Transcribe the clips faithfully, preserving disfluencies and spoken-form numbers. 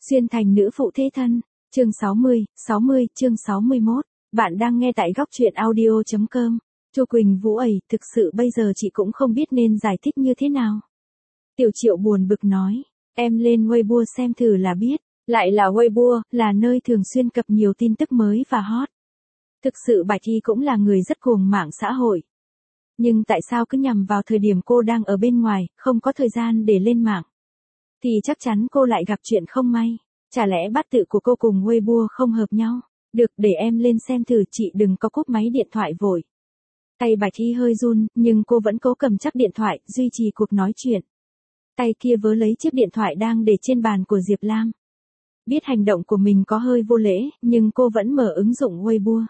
Xuyên thành nữ phụ thế thân, chương sáu mươi, sáu mươi, chương sáu mươi mốt. Bạn đang nghe tại góc truyện audio chấm com. Chu Quỳnh Vũ ẩy, thực sự bây giờ chị cũng không biết nên giải thích như thế nào. Tiểu Triệu buồn bực nói, em lên Weibo xem thử là biết, lại là Weibo, là nơi thường xuyên cập nhiều tin tức mới và hot. Thực sự Bạch Thi cũng là người rất cuồng mạng xã hội. Nhưng tại sao cứ nhằm vào thời điểm cô đang ở bên ngoài, không có thời gian để lên mạng? Thì chắc chắn cô lại gặp chuyện không may. Chả lẽ bát tự của cô cùng Weibo không hợp nhau? Được, để em lên xem thử, chị đừng có cúp máy điện thoại vội. Tay Bạch Thi hơi run, nhưng cô vẫn cố cầm chắc điện thoại, duy trì cuộc nói chuyện. Tay kia vớ lấy chiếc điện thoại đang để trên bàn của Diệp Lam. Biết hành động của mình có hơi vô lễ, nhưng cô vẫn mở ứng dụng Weibo.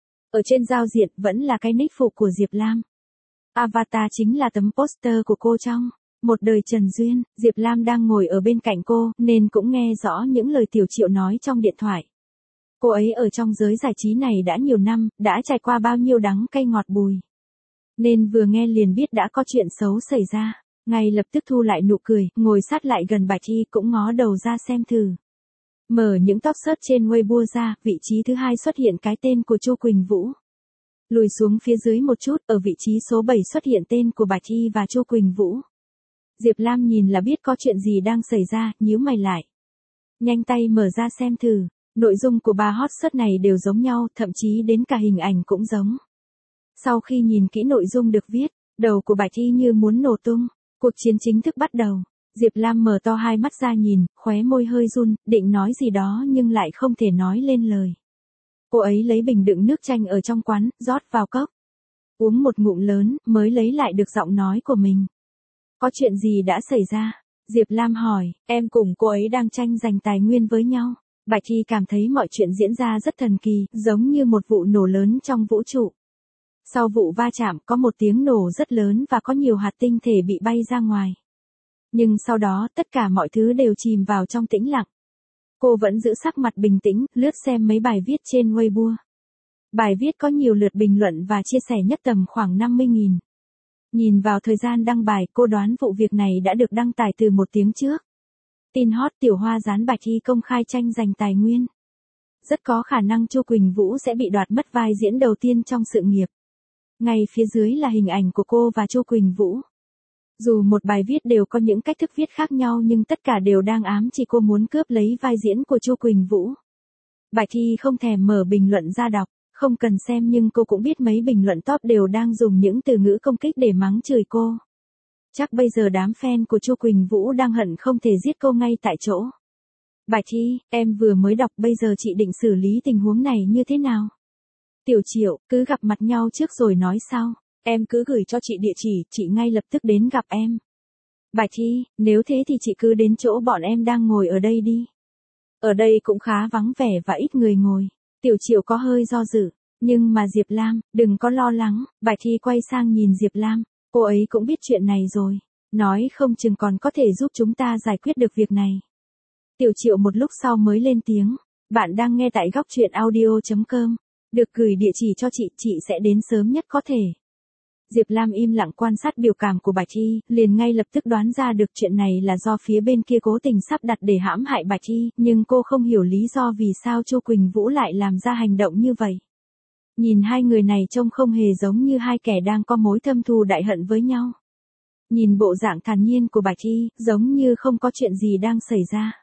Ở trên giao diện vẫn là cái nick phụ của Diệp Lam. Avatar chính là tấm poster của cô trong Một Đời Trần Duyên. Diệp Lam đang ngồi ở bên cạnh cô, nên cũng nghe rõ những lời Tiểu Triệu nói trong điện thoại. Cô ấy ở trong giới giải trí này đã nhiều năm, đã trải qua bao nhiêu đắng cay ngọt bùi. Nên vừa nghe liền biết đã có chuyện xấu xảy ra. Ngay lập tức thu lại nụ cười, ngồi sát lại gần Bạch Thi cũng ngó đầu ra xem thử. Mở những top search trên Weibo ra, vị trí thứ hai xuất hiện cái tên của Chu Quỳnh Vũ. Lùi xuống phía dưới một chút, ở vị trí số bảy xuất hiện tên của Bạch Thi và Chu Quỳnh Vũ. Diệp Lam nhìn là biết có chuyện gì đang xảy ra, nhíu mày lại. Nhanh tay mở ra xem thử, nội dung của ba hot search này đều giống nhau, thậm chí đến cả hình ảnh cũng giống. Sau khi nhìn kỹ nội dung được viết, đầu của Bạch Thi như muốn nổ tung, cuộc chiến chính thức bắt đầu. Diệp Lam mở to hai mắt ra nhìn, khóe môi hơi run, định nói gì đó nhưng lại không thể nói lên lời. Cô ấy lấy bình đựng nước chanh ở trong quán, rót vào cốc. Uống một ngụm lớn, mới lấy lại được giọng nói của mình. Có chuyện gì đã xảy ra? Diệp Lam hỏi, em cùng cô ấy đang tranh giành tài nguyên với nhau. Bạch Thi cảm thấy mọi chuyện diễn ra rất thần kỳ, giống như một vụ nổ lớn trong vũ trụ. Sau vụ va chạm có một tiếng nổ rất lớn và có nhiều hạt tinh thể bị bay ra ngoài. Nhưng sau đó tất cả mọi thứ đều chìm vào trong tĩnh lặng. Cô vẫn giữ sắc mặt bình tĩnh, lướt xem mấy bài viết trên Weibo. Bài viết có nhiều lượt bình luận và chia sẻ nhất tầm khoảng năm mươi nghìn. Nhìn vào thời gian đăng bài, cô đoán vụ việc này đã được đăng tải từ một tiếng trước. Tin hot tiểu hoa gián Bạch Thi công khai tranh giành tài nguyên. Rất có khả năng Chu Quỳnh Vũ sẽ bị đoạt mất vai diễn đầu tiên trong sự nghiệp. Ngay phía dưới là hình ảnh của cô và Chu Quỳnh Vũ. Dù một bài viết đều có những cách thức viết khác nhau nhưng tất cả đều đang ám chỉ cô muốn cướp lấy vai diễn của Chu Quỳnh Vũ. Bạch Thi không thèm mở bình luận ra đọc, không cần xem nhưng cô cũng biết mấy bình luận top đều đang dùng những từ ngữ công kích để mắng chửi cô. Chắc bây giờ đám fan của Chu Quỳnh Vũ đang hận không thể giết cô ngay tại chỗ. Bạch Thi, em vừa mới đọc, bây giờ chị định xử lý tình huống này như thế nào? Tiểu Triệu, cứ gặp mặt nhau trước rồi nói sau. Em cứ gửi cho chị địa chỉ, chị ngay lập tức đến gặp em. Bạch Thi, nếu thế thì chị cứ đến chỗ bọn em đang ngồi ở đây đi. Ở đây cũng khá vắng vẻ và ít người ngồi. Tiểu Triệu có hơi do dự, nhưng mà Diệp Lam, đừng có lo lắng. Bạch Thi quay sang nhìn Diệp Lam, cô ấy cũng biết chuyện này rồi. Nói không chừng còn có thể giúp chúng ta giải quyết được việc này. Tiểu Triệu một lúc sau mới lên tiếng, bạn đang nghe tại góc truyện audio chấm com. Được gửi địa chỉ cho chị, chị sẽ đến sớm nhất có thể. Diệp Lam im lặng quan sát biểu cảm của Bạch Thi, liền ngay lập tức đoán ra được chuyện này là do phía bên kia cố tình sắp đặt để hãm hại Bạch Thi, nhưng cô không hiểu lý do vì sao Chu Quỳnh Vũ lại làm ra hành động như vậy. Nhìn hai người này trông không hề giống như hai kẻ đang có mối thâm thù đại hận với nhau. Nhìn bộ dạng thản nhiên của Bạch Thi, giống như không có chuyện gì đang xảy ra.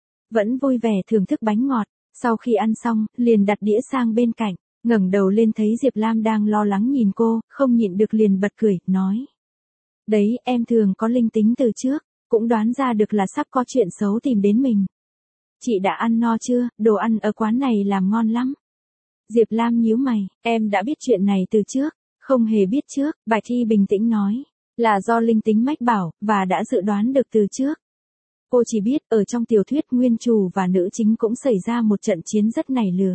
Vẫn vui vẻ thưởng thức bánh ngọt, sau khi ăn xong, liền đặt đĩa sang bên cạnh. Ngẩng đầu lên thấy Diệp Lam đang lo lắng nhìn cô, không nhịn được liền bật cười, nói. Đấy, em thường có linh tính từ trước, cũng đoán ra được là sắp có chuyện xấu tìm đến mình. Chị đã ăn no chưa, đồ ăn ở quán này làm ngon lắm. Diệp Lam nhíu mày, em đã biết chuyện này từ trước, không hề biết trước, Bạch Thi bình tĩnh nói. Là do linh tính mách bảo, và đã dự đoán được từ trước. Cô chỉ biết, ở trong tiểu thuyết nguyên chủ và nữ chính cũng xảy ra một trận chiến rất nảy lửa.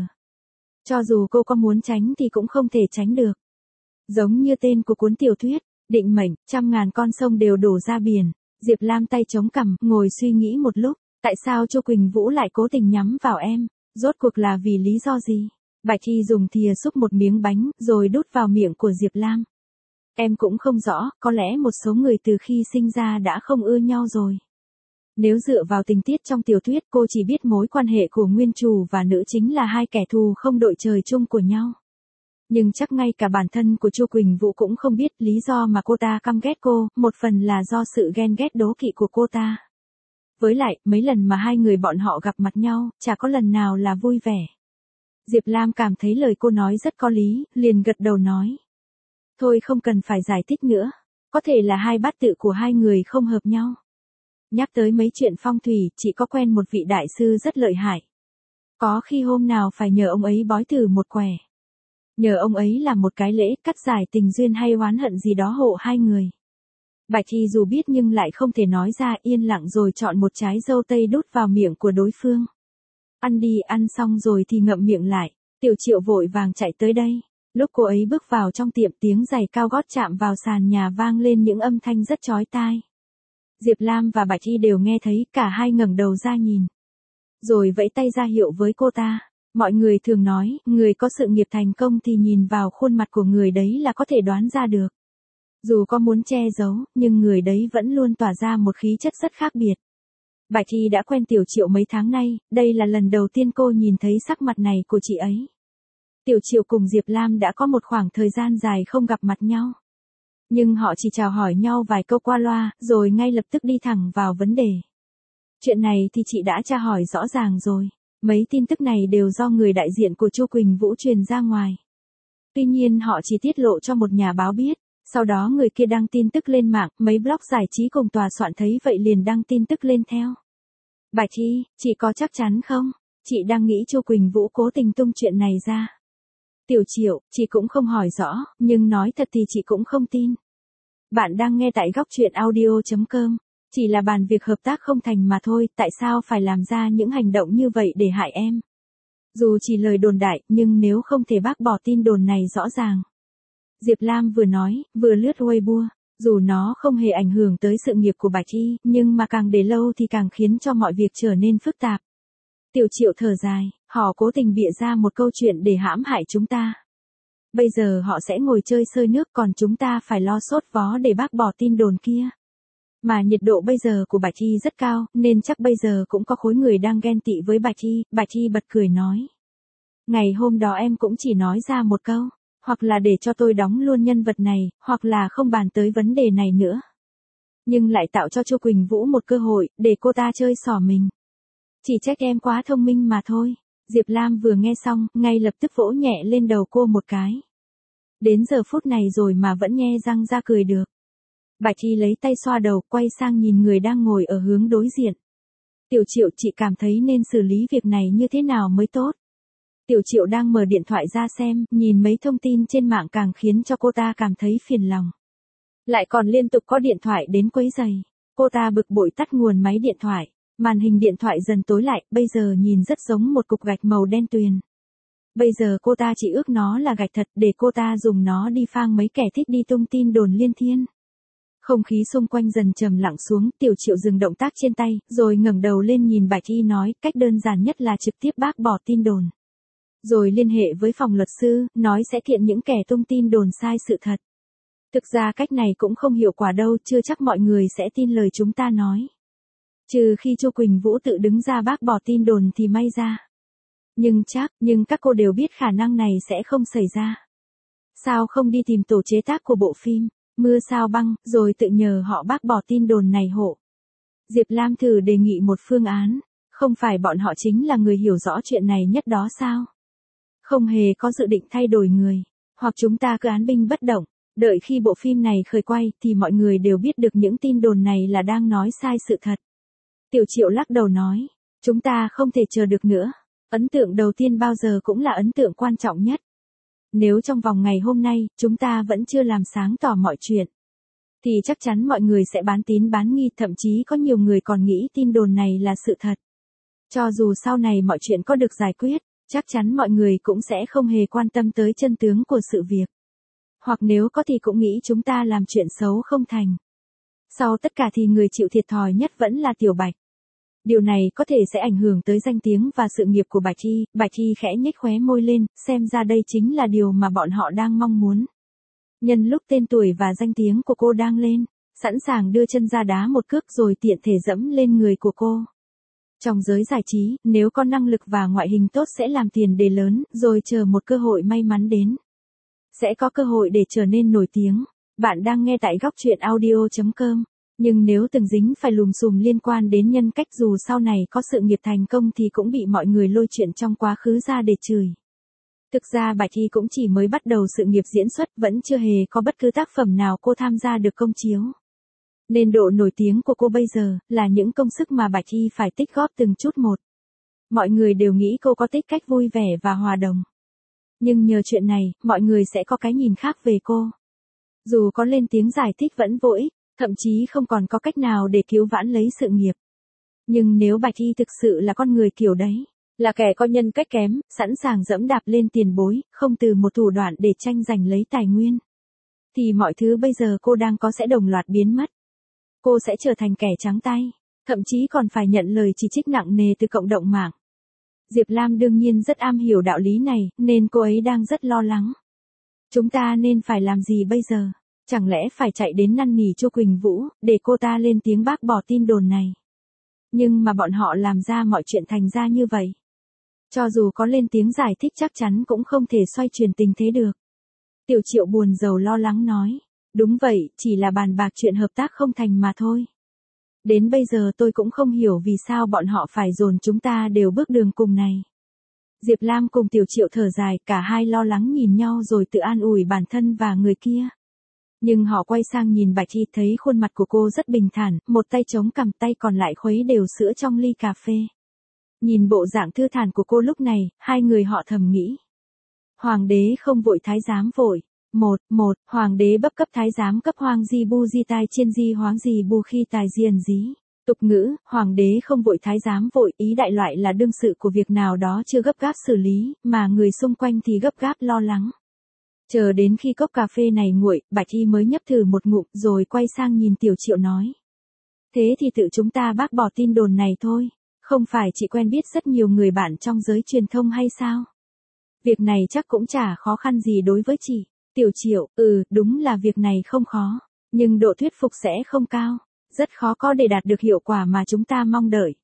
Cho dù cô có muốn tránh thì cũng không thể tránh được. Giống như tên của cuốn tiểu thuyết, định mệnh, trăm ngàn con sông đều đổ ra biển. Diệp Lam tay chống cằm, ngồi suy nghĩ một lúc, tại sao Chu Quỳnh Vũ lại cố tình nhắm vào em, rốt cuộc là vì lý do gì? Bạch Thi dùng thìa xúc một miếng bánh, rồi đút vào miệng của Diệp Lam. Em cũng không rõ, có lẽ một số người từ khi sinh ra đã không ưa nhau rồi. Nếu dựa vào tình tiết trong tiểu thuyết cô chỉ biết mối quan hệ của nguyên chủ và nữ chính là hai kẻ thù không đội trời chung của nhau. Nhưng chắc ngay cả bản thân của Chu Quỳnh Vũ cũng không biết lý do mà cô ta căm ghét cô, một phần là do sự ghen ghét đố kỵ của cô ta. Với lại, mấy lần mà hai người bọn họ gặp mặt nhau, chả có lần nào là vui vẻ. Diệp Lam cảm thấy lời cô nói rất có lý, liền gật đầu nói. Thôi không cần phải giải thích nữa, có thể là hai bát tự của hai người không hợp nhau. Nhắc tới mấy chuyện phong thủy, chị có quen một vị đại sư rất lợi hại. Có khi hôm nào phải nhờ ông ấy bói thử một quẻ. Nhờ ông ấy làm một cái lễ cắt giải tình duyên hay oán hận gì đó hộ hai người. Bạch Thi dù biết nhưng lại không thể nói ra, yên lặng rồi chọn một trái dâu tây đút vào miệng của đối phương. Ăn đi, ăn xong rồi thì ngậm miệng lại. Tiểu Triệu vội vàng chạy tới đây. Lúc cô ấy bước vào trong tiệm, tiếng giày cao gót chạm vào sàn nhà vang lên những âm thanh rất chói tai. Diệp Lam và Bạch Thi đều nghe thấy, cả hai ngẩng đầu ra nhìn. Rồi vẫy tay ra hiệu với cô ta. Mọi người thường nói, người có sự nghiệp thành công thì nhìn vào khuôn mặt của người đấy là có thể đoán ra được. Dù có muốn che giấu, nhưng người đấy vẫn luôn tỏa ra một khí chất rất khác biệt. Bạch Thi đã quen Tiểu Triệu mấy tháng nay, đây là lần đầu tiên cô nhìn thấy sắc mặt này của chị ấy. Tiểu Triệu cùng Diệp Lam đã có một khoảng thời gian dài không gặp mặt nhau. Nhưng họ chỉ chào hỏi nhau vài câu qua loa, rồi ngay lập tức đi thẳng vào vấn đề. Chuyện này thì chị đã tra hỏi rõ ràng rồi. Mấy tin tức này đều do người đại diện của Chu Quỳnh Vũ truyền ra ngoài. Tuy nhiên họ chỉ tiết lộ cho một nhà báo biết. Sau đó người kia đăng tin tức lên mạng, mấy blog giải trí cùng tòa soạn thấy vậy liền đăng tin tức lên theo. Bạch Thi, chị có chắc chắn không? Chị đang nghĩ Chu Quỳnh Vũ cố tình tung chuyện này ra. Tiểu Triệu, chị cũng không hỏi rõ, nhưng nói thật thì chị cũng không tin. Bạn đang nghe tại góc truyện audio chấm com. Chỉ là bàn việc hợp tác không thành mà thôi, tại sao phải làm ra những hành động như vậy để hại em? Dù chỉ lời đồn đại, nhưng nếu không thể bác bỏ tin đồn này rõ ràng. Diệp Lam vừa nói, vừa lướt Weibo, dù nó không hề ảnh hưởng tới sự nghiệp của Bạch Thi, nhưng mà càng để lâu thì càng khiến cho mọi việc trở nên phức tạp. Tiểu Triệu thở dài, họ cố tình bịa ra một câu chuyện để hãm hại chúng ta. Bây giờ họ sẽ ngồi chơi sơi nước, còn chúng ta phải lo sốt vó để bác bỏ tin đồn kia. Mà nhiệt độ bây giờ của Bạch Thi rất cao, nên chắc bây giờ cũng có khối người đang ghen tị với Bạch Thi. Bạch Thi bật cười nói. Ngày hôm đó em cũng chỉ nói ra một câu, hoặc là để cho tôi đóng luôn nhân vật này, hoặc là không bàn tới vấn đề này nữa. Nhưng lại tạo cho Chu Quỳnh Vũ một cơ hội, để cô ta chơi xỏ mình. Chỉ trách em quá thông minh mà thôi. Diệp Lam vừa nghe xong, ngay lập tức vỗ nhẹ lên đầu cô một cái. Đến giờ phút này rồi mà vẫn nhe răng ra cười được. Bạch Thi lấy tay xoa đầu, quay sang nhìn người đang ngồi ở hướng đối diện. Tiểu Triệu, chị cảm thấy nên xử lý việc này như thế nào mới tốt? Tiểu Triệu đang mở điện thoại ra xem, nhìn mấy thông tin trên mạng càng khiến cho cô ta cảm thấy phiền lòng. Lại còn liên tục có điện thoại đến quấy rầy. Cô ta bực bội tắt nguồn máy điện thoại. Màn hình điện thoại dần tối lại, bây giờ nhìn rất giống một cục gạch màu đen tuyền. Bây giờ cô ta chỉ ước nó là gạch thật để cô ta dùng nó đi phang mấy kẻ thích đi tung tin đồn liên thiên. Không khí xung quanh dần trầm lặng xuống, Tiểu Triệu dừng động tác trên tay, rồi ngẩng đầu lên nhìn Bạch Thi nói, cách đơn giản nhất là trực tiếp bác bỏ tin đồn. Rồi liên hệ với phòng luật sư, nói sẽ kiện những kẻ tung tin đồn sai sự thật. Thực ra cách này cũng không hiệu quả đâu, chưa chắc mọi người sẽ tin lời chúng ta nói. Trừ khi Chu Quỳnh Vũ tự đứng ra bác bỏ tin đồn thì may ra. Nhưng chắc, nhưng các cô đều biết khả năng này sẽ không xảy ra. Sao không đi tìm tổ chế tác của bộ phim, Mưa Sao Băng, rồi tự nhờ họ bác bỏ tin đồn này hộ. Diệp Lam thử đề nghị một phương án, không phải bọn họ chính là người hiểu rõ chuyện này nhất đó sao? Không hề có dự định thay đổi người, hoặc chúng ta cứ án binh bất động, đợi khi bộ phim này khởi quay thì mọi người đều biết được những tin đồn này là đang nói sai sự thật. Tiểu Triệu lắc đầu nói, chúng ta không thể chờ được nữa, ấn tượng đầu tiên bao giờ cũng là ấn tượng quan trọng nhất. Nếu trong vòng ngày hôm nay, chúng ta vẫn chưa làm sáng tỏ mọi chuyện, thì chắc chắn mọi người sẽ bán tín bán nghi, thậm chí có nhiều người còn nghĩ tin đồn này là sự thật. Cho dù sau này mọi chuyện có được giải quyết, chắc chắn mọi người cũng sẽ không hề quan tâm tới chân tướng của sự việc. Hoặc nếu có thì cũng nghĩ chúng ta làm chuyện xấu không thành. Sau tất cả thì người chịu thiệt thòi nhất vẫn là Tiểu Bạch. Điều này có thể sẽ ảnh hưởng tới danh tiếng và sự nghiệp của Bạch Thi. Bạch Thi khẽ nhếch khóe môi lên, xem ra đây chính là điều mà bọn họ đang mong muốn. Nhân lúc tên tuổi và danh tiếng của cô đang lên, sẵn sàng đưa chân ra đá một cước rồi tiện thể dẫm lên người của cô. Trong giới giải trí, nếu có năng lực và ngoại hình tốt sẽ làm tiền đề lớn, rồi chờ một cơ hội may mắn đến. Sẽ có cơ hội để trở nên nổi tiếng. Bạn đang nghe tại góc truyện audio chấm com. Nhưng nếu từng dính phải lùm xùm liên quan đến nhân cách dù sau này có sự nghiệp thành công thì cũng bị mọi người lôi chuyện trong quá khứ ra để chửi. Thực ra Bạch Hy cũng chỉ mới bắt đầu sự nghiệp diễn xuất, vẫn chưa hề có bất cứ tác phẩm nào cô tham gia được công chiếu. Nên độ nổi tiếng của cô bây giờ là những công sức mà Bạch Hy phải tích góp từng chút một. Mọi người đều nghĩ cô có tích cách vui vẻ và hòa đồng. Nhưng nhờ chuyện này, mọi người sẽ có cái nhìn khác về cô. Dù có lên tiếng giải thích vẫn vô ích, thậm chí không còn có cách nào để cứu vãn lấy sự nghiệp. Nhưng nếu Bạch Hy thực sự là con người kiểu đấy, là kẻ có nhân cách kém, sẵn sàng dẫm đạp lên tiền bối, không từ một thủ đoạn để tranh giành lấy tài nguyên, thì mọi thứ bây giờ cô đang có sẽ đồng loạt biến mất. Cô sẽ trở thành kẻ trắng tay, thậm chí còn phải nhận lời chỉ trích nặng nề từ cộng đồng mạng. Diệp Lam đương nhiên rất am hiểu đạo lý này, nên cô ấy đang rất lo lắng. Chúng ta nên phải làm gì bây giờ? Chẳng lẽ phải chạy đến năn nỉ Chu Quỳnh Vũ, để cô ta lên tiếng bác bỏ tin đồn này? Nhưng mà bọn họ làm ra mọi chuyện thành ra như vậy. Cho dù có lên tiếng giải thích chắc chắn cũng không thể xoay chuyển tình thế được. Tiểu Triệu buồn rầu lo lắng nói. Đúng vậy, chỉ là bàn bạc chuyện hợp tác không thành mà thôi. Đến bây giờ tôi cũng không hiểu vì sao bọn họ phải dồn chúng ta đều bước đường cùng này. Diệp Lam cùng Tiểu Triệu thở dài, cả hai lo lắng nhìn nhau rồi tự an ủi bản thân và người kia. Nhưng họ quay sang nhìn Bạch Hy thấy khuôn mặt của cô rất bình thản, một tay chống cằm tay còn lại khuấy đều sữa trong ly cà phê. Nhìn bộ dạng thư thản của cô lúc này, hai người họ thầm nghĩ. Hoàng đế không vội thái giám vội. Một, một, hoàng đế bấp cấp thái giám cấp hoang di bu di tai chiên di hoáng di bu khi tài diền dí. Tục ngữ, hoàng đế không vội thái giám vội, ý đại loại là đương sự của việc nào đó chưa gấp gáp xử lý, mà người xung quanh thì gấp gáp lo lắng. Chờ đến khi cốc cà phê này nguội, Bạch Hy mới nhấp thử một ngụm rồi quay sang nhìn Tiểu Triệu nói. Thế thì tự chúng ta bác bỏ tin đồn này thôi, không phải chị quen biết rất nhiều người bạn trong giới truyền thông hay sao? Việc này chắc cũng chả khó khăn gì đối với chị. Tiểu Triệu, ừ, đúng là việc này không khó, nhưng độ thuyết phục sẽ không cao, rất khó có để đạt được hiệu quả mà chúng ta mong đợi.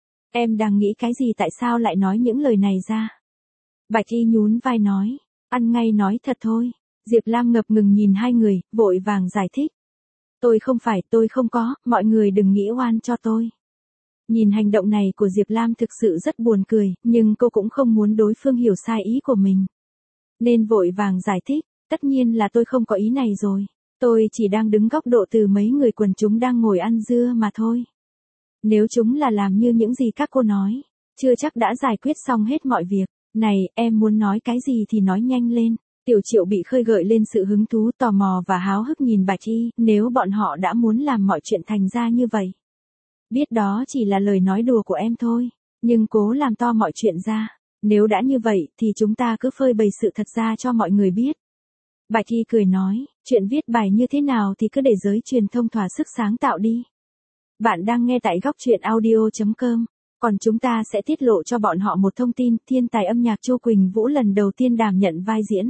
Em đang nghĩ cái gì tại sao lại nói những lời này ra? Bạch Hy nhún vai nói, ăn ngay nói thật thôi. Diệp Lam ngập ngừng nhìn hai người, vội vàng giải thích. Tôi không phải, tôi không có, mọi người đừng nghĩ oan cho tôi. Nhìn hành động này của Diệp Lam thực sự rất buồn cười, nhưng cô cũng không muốn đối phương hiểu sai ý của mình. Nên vội vàng giải thích. Tất nhiên là tôi không có ý này rồi. Tôi chỉ đang đứng góc độ từ mấy người quần chúng đang ngồi ăn dưa mà thôi. Nếu chúng là làm như những gì các cô nói, chưa chắc đã giải quyết xong hết mọi việc. Này, em muốn nói cái gì thì nói nhanh lên. Tiểu Triệu bị khơi gợi lên sự hứng thú, tò mò và háo hức nhìn Bạch Hy, nếu bọn họ đã muốn làm mọi chuyện thành ra như vậy. Biết đó chỉ là lời nói đùa của em thôi, nhưng cố làm to mọi chuyện ra. Nếu đã như vậy thì chúng ta cứ phơi bày sự thật ra cho mọi người biết. Bạch Hy cười nói, chuyện viết bài như thế nào thì cứ để giới truyền thông thỏa sức sáng tạo đi. Bạn đang nghe tại góc truyện audio chấm com, còn chúng ta sẽ tiết lộ cho bọn họ một thông tin, thiên tài âm nhạc Chu Quỳnh Vũ lần đầu tiên đảm nhận vai diễn.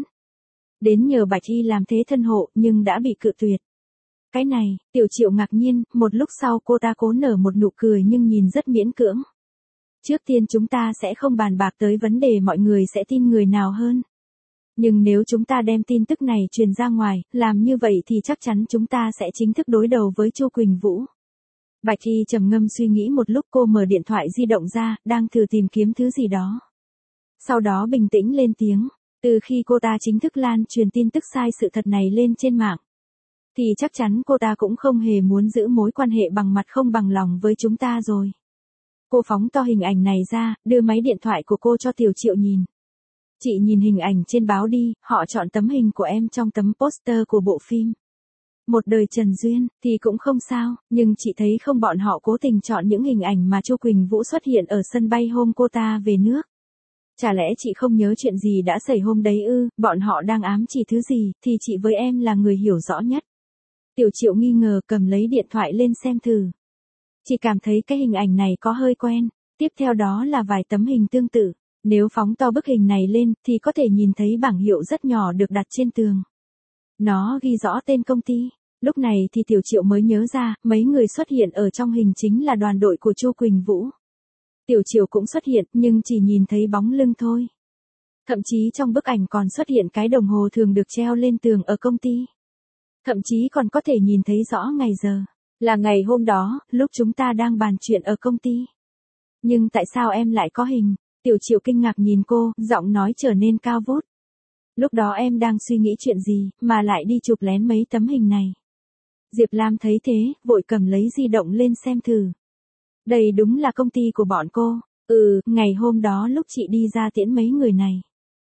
Đến nhờ Bạch Hy làm thế thân hộ nhưng đã bị cự tuyệt. Cái này, Tiểu Triệu ngạc nhiên, một lúc sau cô ta cố nở một nụ cười nhưng nhìn rất miễn cưỡng. Trước tiên chúng ta sẽ không bàn bạc tới vấn đề mọi người sẽ tin người nào hơn. Nhưng nếu chúng ta đem tin tức này truyền ra ngoài, làm như vậy thì chắc chắn chúng ta sẽ chính thức đối đầu với Chu Quỳnh Vũ. Bạch Hy trầm ngâm suy nghĩ một lúc, cô mở điện thoại di động ra, đang thử tìm kiếm thứ gì đó. Sau đó bình tĩnh lên tiếng, từ khi cô ta chính thức lan truyền tin tức sai sự thật này lên trên mạng, thì chắc chắn cô ta cũng không hề muốn giữ mối quan hệ bằng mặt không bằng lòng với chúng ta rồi. Cô phóng to hình ảnh này ra, đưa máy điện thoại của cô cho Tiểu Triệu nhìn. Chị nhìn hình ảnh trên báo đi, họ chọn tấm hình của em trong tấm poster của bộ phim Một đời Trần Duyên, thì cũng không sao, nhưng chị thấy không, bọn họ cố tình chọn những hình ảnh mà Chu Quỳnh Vũ xuất hiện ở sân bay hôm cô ta về nước. Chả lẽ chị không nhớ chuyện gì đã xảy hôm đấy ư? Bọn họ đang ám chỉ thứ gì, thì chị với em là người hiểu rõ nhất. Tiểu Triệu nghi ngờ cầm lấy điện thoại lên xem thử. Chị cảm thấy cái hình ảnh này có hơi quen, tiếp theo đó là vài tấm hình tương tự. Nếu phóng to bức hình này lên, thì có thể nhìn thấy bảng hiệu rất nhỏ được đặt trên tường. Nó ghi rõ tên công ty, Lúc này thì Tiểu Triệu mới nhớ ra, mấy người xuất hiện ở trong hình chính là đoàn đội của Chu Quỳnh Vũ. Tiểu Triệu cũng xuất hiện, nhưng chỉ nhìn thấy bóng lưng thôi. Thậm chí trong bức ảnh còn xuất hiện cái đồng hồ thường được treo lên tường ở công ty. Thậm chí còn có thể nhìn thấy rõ ngày giờ. Là ngày hôm đó, lúc chúng ta đang bàn chuyện ở công ty. Nhưng tại sao em lại có hình? Tiểu Triệu kinh ngạc nhìn cô, giọng nói trở nên cao vút. Lúc đó em đang suy nghĩ chuyện gì, mà lại đi chụp lén mấy tấm hình này. Diệp Lam thấy thế, vội cầm lấy di động lên xem thử. Đây đúng là công ty của bọn cô. Ừ, ngày hôm đó lúc chị đi ra tiễn mấy người này.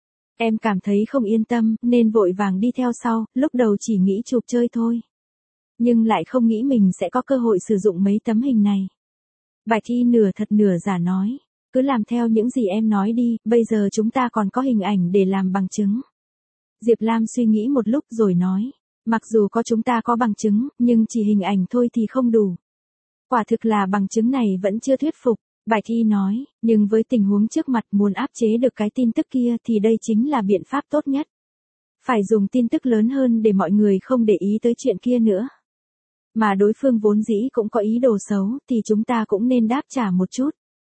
Em cảm thấy không yên tâm, nên vội vàng đi theo sau, lúc đầu chỉ nghĩ chụp chơi thôi. Nhưng lại không nghĩ mình sẽ có cơ hội sử dụng mấy tấm hình này. Bạch Y nửa thật nửa giả nói, cứ làm theo những gì em nói đi, bây giờ chúng ta còn có hình ảnh để làm bằng chứng. Diệp Lam suy nghĩ một lúc rồi nói, mặc dù có chúng ta có bằng chứng, nhưng chỉ hình ảnh thôi thì không đủ. Quả thực là bằng chứng này vẫn chưa thuyết phục. Bạch Y nói, nhưng với tình huống trước mặt muốn áp chế được cái tin tức kia thì đây chính là biện pháp tốt nhất. Phải dùng tin tức lớn hơn để mọi người không để ý tới chuyện kia nữa. Mà đối phương vốn dĩ cũng có ý đồ xấu thì chúng ta cũng nên đáp trả một chút.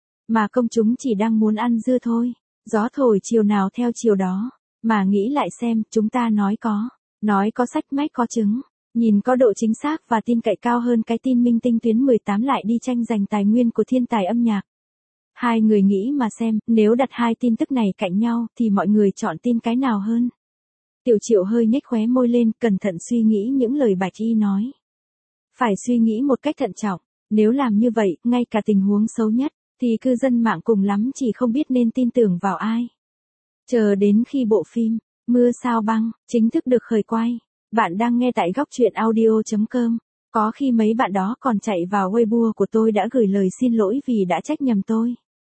Mà công chúng chỉ đang muốn ăn dưa thôi. Gió thổi chiều nào theo chiều đó. Mà nghĩ lại xem, chúng ta nói có. Nói có sách mách có chứng. Nhìn có độ chính xác và tin cậy cao hơn cái tin minh tinh tuyến mười tám lại đi tranh giành tài nguyên của thiên tài âm nhạc. Hai người nghĩ mà xem, nếu đặt hai tin tức này cạnh nhau thì mọi người chọn tin cái nào hơn. Tiểu Triệu hơi nhếch khóe môi lên, cẩn thận suy nghĩ những lời Bạch Y nói. Phải suy nghĩ một cách thận trọng, nếu làm như vậy, ngay cả tình huống xấu nhất, thì cư dân mạng cùng lắm chỉ không biết nên tin tưởng vào ai. Chờ đến khi bộ phim, Mưa Sao Băng, chính thức được khởi quay. Bạn đang nghe tại góc truyện audio chấm com. Có khi mấy bạn đó còn chạy vào Weibo của tôi đã gửi lời xin lỗi vì đã trách nhầm tôi.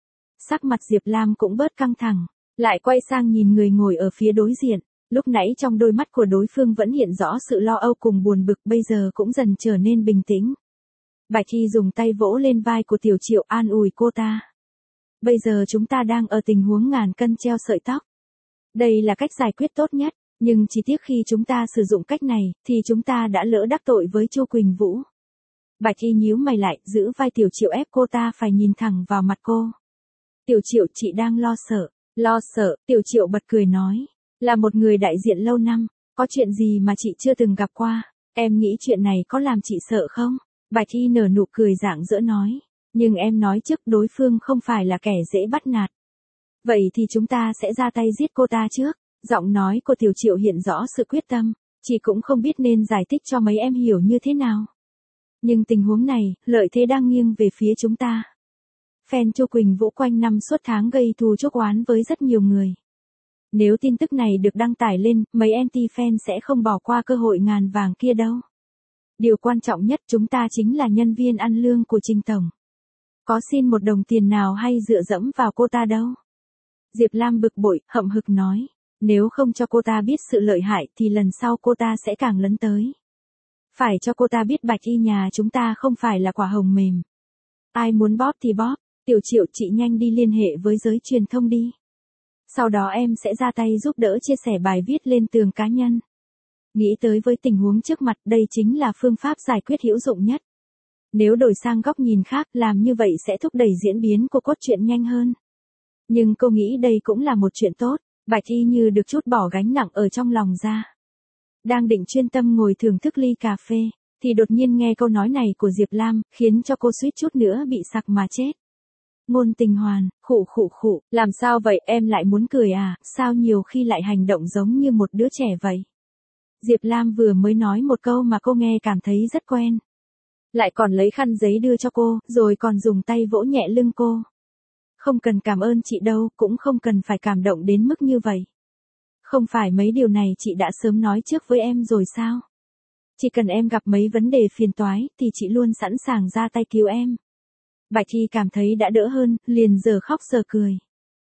Sắc mặt Diệp Lam cũng bớt căng thẳng, lại quay sang nhìn người ngồi ở phía đối diện. Lúc nãy trong đôi mắt của đối phương vẫn hiện rõ sự lo âu cùng buồn bực, bây giờ cũng dần trở nên bình tĩnh. Bạch Y dùng tay vỗ lên vai của Tiểu Triệu an ủi cô ta. Bây giờ chúng ta đang ở tình huống ngàn cân treo sợi tóc. Đây là cách giải quyết tốt nhất. Nhưng chỉ tiếc khi chúng ta sử dụng cách này, thì chúng ta đã lỡ đắc tội với Chu Quỳnh Vũ. Bạch Y nhíu mày lại, giữ vai Tiểu Triệu ép cô ta phải nhìn thẳng vào mặt cô. Tiểu Triệu, chị đang lo sợ. Lo sợ, Tiểu Triệu bật cười nói. Là một người đại diện lâu năm, có chuyện gì mà chị chưa từng gặp qua, em nghĩ chuyện này có làm chị sợ không? Bạch Y nở nụ cười rạng rỡ nói. Nhưng em nói trước đối phương không phải là kẻ dễ bắt nạt. Vậy thì chúng ta sẽ ra tay giết cô ta trước. Giọng nói của Tiểu Triệu hiện rõ sự quyết tâm, chị cũng không biết nên giải thích cho mấy em hiểu như thế nào. Nhưng tình huống này, lợi thế đang nghiêng về phía chúng ta. Fan Chu Quỳnh Vũ quanh năm suốt tháng gây thù chuốc oán với rất nhiều người. Nếu tin tức này được đăng tải lên, mấy anti-fan sẽ không bỏ qua cơ hội ngàn vàng kia đâu. Điều quan trọng nhất chúng ta chính là nhân viên ăn lương của Trình Tổng. Có xin một đồng tiền nào hay dựa dẫm vào cô ta đâu. Diệp Lam bực bội, hậm hực nói. Nếu không cho cô ta biết sự lợi hại thì lần sau cô ta sẽ càng lấn tới. Phải cho cô ta biết Bạch Y nhà chúng ta không phải là quả hồng mềm. Ai muốn bóp thì bóp. Tiểu Triệu, chị nhanh đi liên hệ với giới truyền thông đi. Sau đó em sẽ ra tay giúp đỡ chia sẻ bài viết lên tường cá nhân. Nghĩ tới với tình huống trước mặt, đây chính là phương pháp giải quyết hữu dụng nhất. Nếu đổi sang góc nhìn khác, làm như vậy sẽ thúc đẩy diễn biến của cốt truyện nhanh hơn. Nhưng cô nghĩ đây cũng là một chuyện tốt. Bạch Y như được trút bỏ gánh nặng ở trong lòng ra. Đang định chuyên tâm ngồi thưởng thức ly cà phê, thì đột nhiên nghe câu nói này của Diệp Lam, khiến cho cô suýt chút nữa bị sặc mà chết. Ngôn Tình Hoàn, khụ khụ khụ, làm sao vậy, em lại muốn cười à, sao nhiều khi lại hành động giống như một đứa trẻ vậy. Diệp Lam vừa mới nói một câu mà cô nghe cảm thấy rất quen. Lại còn lấy khăn giấy đưa cho cô, rồi còn dùng tay vỗ nhẹ lưng cô. Không cần cảm ơn chị đâu, cũng không cần phải cảm động đến mức như vậy. Không phải mấy điều này chị đã sớm nói trước với em rồi sao? Chỉ cần em gặp mấy vấn đề phiền toái, thì chị luôn sẵn sàng ra tay cứu em. Bạch Y cảm thấy đã đỡ hơn, liền giờ khóc giờ cười.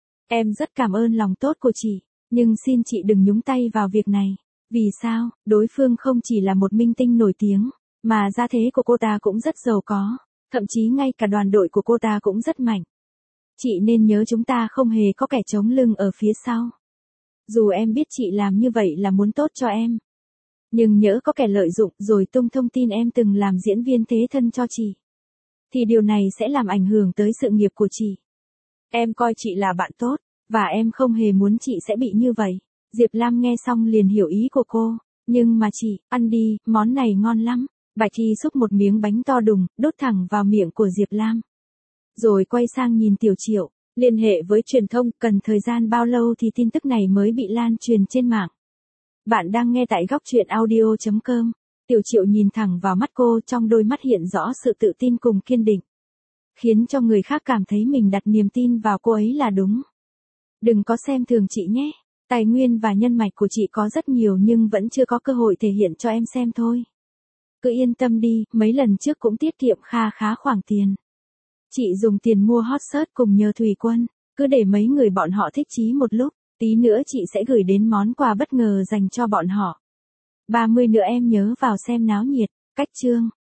Em rất cảm ơn lòng tốt của chị, nhưng xin chị đừng nhúng tay vào việc này. Vì sao? Đối phương không chỉ là một minh tinh nổi tiếng, mà gia thế của cô ta cũng rất giàu có. Thậm chí ngay cả đoàn đội của cô ta cũng rất mạnh. Chị nên nhớ chúng ta không hề có kẻ chống lưng ở phía sau. Dù em biết chị làm như vậy là muốn tốt cho em. Nhưng nhỡ có kẻ lợi dụng rồi tung thông tin em từng làm diễn viên thế thân cho chị. Thì điều này sẽ làm ảnh hưởng tới sự nghiệp của chị. Em coi chị là bạn tốt, và em không hề muốn chị sẽ bị như vậy. Diệp Lam nghe xong liền hiểu ý của cô. Nhưng mà chị, ăn đi, món này ngon lắm. Bạch Thi xúc một miếng bánh to đùng, đốt thẳng vào miệng của Diệp Lam. Rồi quay sang nhìn Tiểu Triệu, liên hệ với truyền thông, cần thời gian bao lâu thì tin tức này mới bị lan truyền trên mạng. Bạn đang nghe tại góc truyện audio chấm com. Tiểu Triệu nhìn thẳng vào mắt cô, trong đôi mắt hiện rõ sự tự tin cùng kiên định. Khiến cho người khác cảm thấy mình đặt niềm tin vào cô ấy là đúng. Đừng có xem thường chị nhé. Tài nguyên và nhân mạch của chị có rất nhiều nhưng vẫn chưa có cơ hội thể hiện cho em xem thôi. Cứ yên tâm đi, mấy lần trước cũng tiết kiệm kha khá khoản tiền. Chị dùng tiền mua hot search cùng nhờ Thủy Quân, cứ để mấy người bọn họ thích chí một lúc, tí nữa chị sẽ gửi đến món quà bất ngờ dành cho bọn họ. ba mươi nữa em nhớ vào xem náo nhiệt, cách chương.